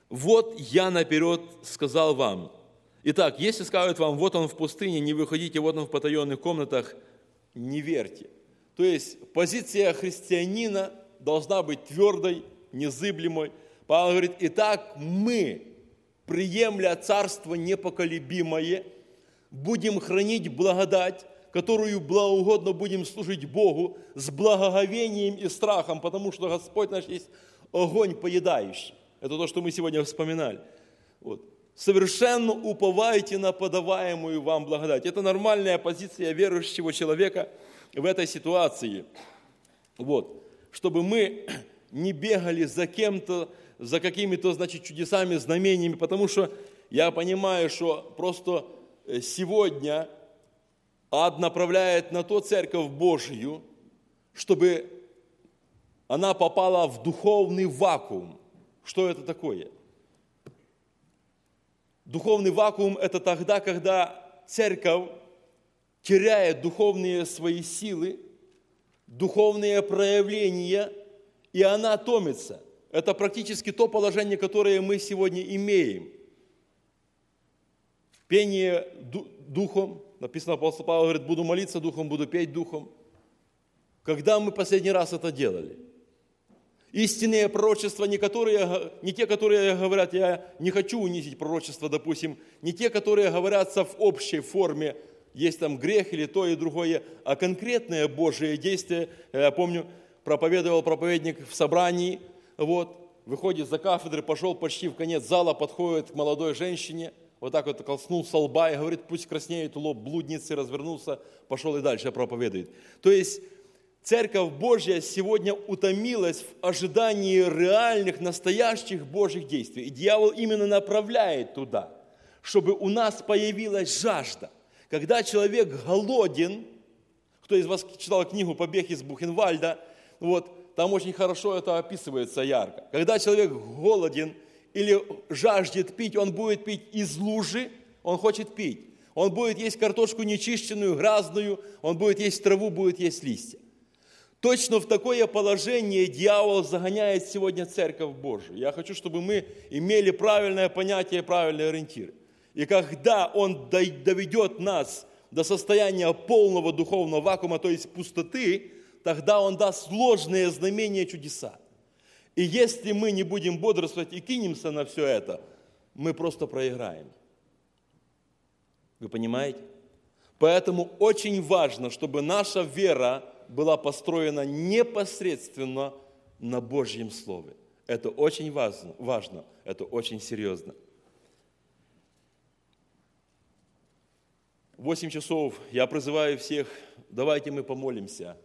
Вот я наперед сказал вам. Итак, если скажут вам, вот он в пустыне, не выходите, вот он в потаенных комнатах, не верьте. То есть позиция христианина должна быть твердой, незыблемой. Павел говорит, итак, мы, приемля царство непоколебимое, будем хранить благодать, которую благоугодно будем служить Богу с благоговением и страхом, потому что Господь наш есть огонь поедающий. Это то, что мы сегодня вспоминали. Вот. Совершенно уповайте на подаваемую вам благодать. Это нормальная позиция верующего человека в этой ситуации. Вот. Чтобы мы не бегали за кем-то, за какими-то, чудесами, знамениями, потому что я понимаю, что просто сегодня ад направляет на то церковь Божию, чтобы она попала в духовный вакуум. Что это такое? Духовный вакуум – это тогда, когда церковь теряет духовные свои силы, духовные проявления, и она томится. Это практически то положение, которое мы сегодня имеем. Пение духом, написано, апостол Павел говорит, буду молиться духом, буду петь духом. Когда мы последний раз это делали? Истинные пророчества, не те, которые говорят, я не хочу унизить пророчество, допустим, не те, которые говорятся в общей форме, есть там грех или то и другое, а конкретное Божие действие. Я помню, проповедовал проповедник в собрании, выходит за кафедры, пошел почти в конец зала, подходит к молодой женщине, вот так вот коснулся лба и говорит, пусть краснеет лоб блудницы, развернулся, пошел и дальше проповедует. То есть Церковь Божья сегодня утомилась в ожидании реальных, настоящих Божьих действий. И дьявол именно направляет туда, чтобы у нас появилась жажда. Когда человек голоден, кто из вас читал книгу «Побег из Бухенвальда», там очень хорошо это описывается ярко. Когда человек голоден или жаждет пить, он будет пить из лужи, он хочет пить. Он будет есть картошку нечищенную, грязную, он будет есть траву, будет есть листья. Точно в такое положение дьявол загоняет сегодня Церковь Божию. Я хочу, чтобы мы имели правильное понятие, правильные ориентиры. И когда он доведет нас до состояния полного духовного вакуума, то есть пустоты, тогда он даст ложные знамения, чудеса. И если мы не будем бодрствовать и кинемся на все это, мы просто проиграем. Вы понимаете? Поэтому очень важно, чтобы наша вера была построена непосредственно на Божьем Слове. Это очень важно, это очень серьезно. 8 часов. Я призываю всех, давайте мы помолимся.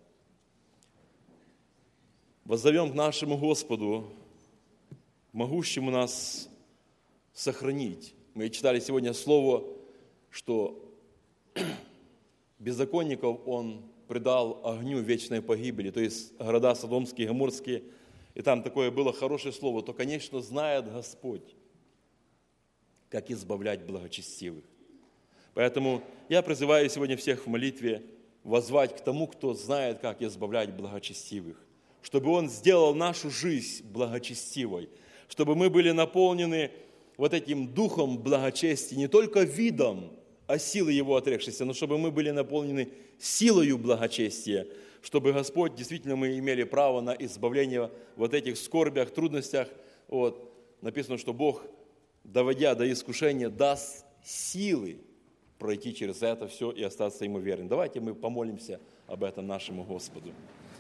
Воззовем к нашему Господу, могущему нас сохранить. Мы читали сегодня слово, что беззаконников Он предал огню вечной погибели, то есть города Содомские, Гоморские. И там такое было хорошее слово, то, конечно, знает Господь, как избавлять благочестивых. Поэтому я призываю сегодня всех в молитве воззвать к тому, кто знает, как избавлять благочестивых, чтобы Он сделал нашу жизнь благочестивой, чтобы мы были наполнены этим духом благочестия, не только видом, а силой Его отрекшейся, но чтобы мы были наполнены силою благочестия, чтобы Господь, действительно, мы имели право на избавление в этих скорбях, трудностях. Написано, что Бог, доводя до искушения, даст силы пройти через это все и остаться Ему верным. Давайте мы помолимся об этом нашему Господу.